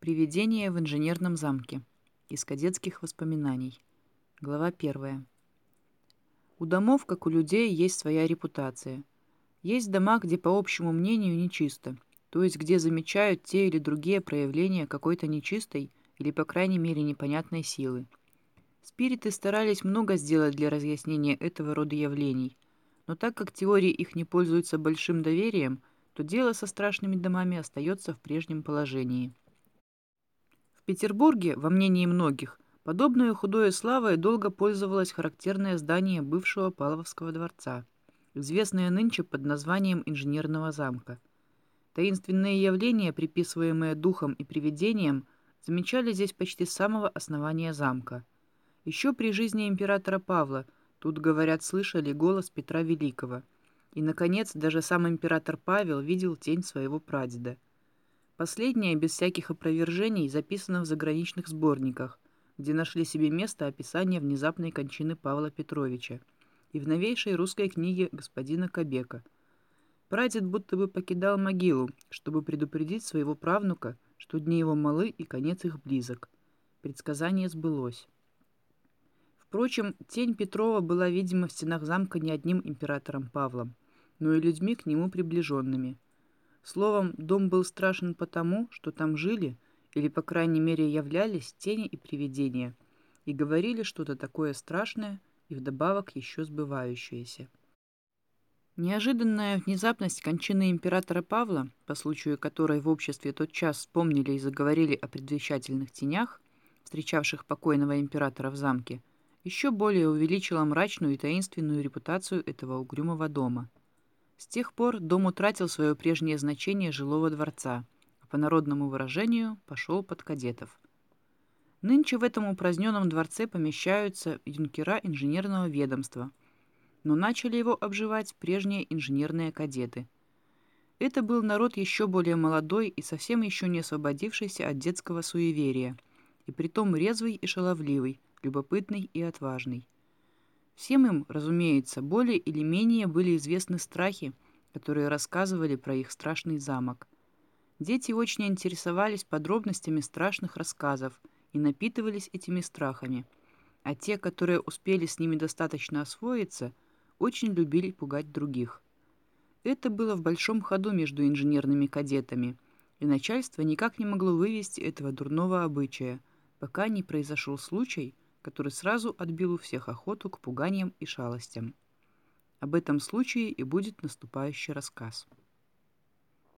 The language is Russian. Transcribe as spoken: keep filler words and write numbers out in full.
Привидение в инженерном замке. Из кадетских воспоминаний. Глава первая. У домов, как у людей, есть своя репутация. Есть дома, где, по общему мнению, нечисто, то есть где замечают те или другие проявления какой-то нечистой или, по крайней мере, непонятной силы. Спириты старались много сделать для разъяснения этого рода явлений, но так как теории их не пользуются большим доверием, то дело со страшными домами остается в прежнем положении. В Петербурге, во мнении многих, подобную худою славой долго пользовалось характерное здание бывшего Павловского дворца, известное нынче под названием Инженерного замка. Таинственные явления, приписываемые духам и привидениям, замечали здесь почти с самого основания замка. Еще при жизни императора Павла тут, говорят, слышали голос Петра Великого. И, наконец, даже сам император Павел видел тень своего прадеда. Последнее, без всяких опровержений, записано в заграничных сборниках, где нашли себе место описание внезапной кончины Павла Петровича, и в новейшей русской книге господина Кабека. Прадед будто бы покидал могилу, чтобы предупредить своего правнука, что дни его малы и конец их близок. Предсказание сбылось. Впрочем, тень Петрова была видима в стенах замка не одним императором Павлом, но и людьми к нему приближенными. Словом, дом был страшен потому, что там жили, или, по крайней мере, являлись тени и привидения, и говорили что-то такое страшное и вдобавок еще сбывающееся. Неожиданная внезапность кончины императора Павла, по случаю которой в обществе тотчас вспомнили и заговорили о предвещательных тенях, встречавших покойного императора в замке, еще более увеличила мрачную и таинственную репутацию этого угрюмого дома. С тех пор дом утратил свое прежнее значение жилого дворца, а по народному выражению пошел под кадетов. Нынче в этом упраздненном дворце помещаются юнкера инженерного ведомства, но начали его обживать прежние инженерные кадеты. Это был народ еще более молодой и совсем еще не освободившийся от детского суеверия, и притом резвый и шаловливый, любопытный и отважный. Всем им, разумеется, более или менее были известны страхи, которые рассказывали про их страшный замок. Дети очень интересовались подробностями страшных рассказов и напитывались этими страхами, а те, которые успели с ними достаточно освоиться, очень любили пугать других. Это было в большом ходу между инженерными кадетами, и начальство никак не могло вывести этого дурного обычая, пока не произошел случай, который сразу отбил у всех охоту к пуганиям и шалостям. Об этом случае и будет наступающий рассказ.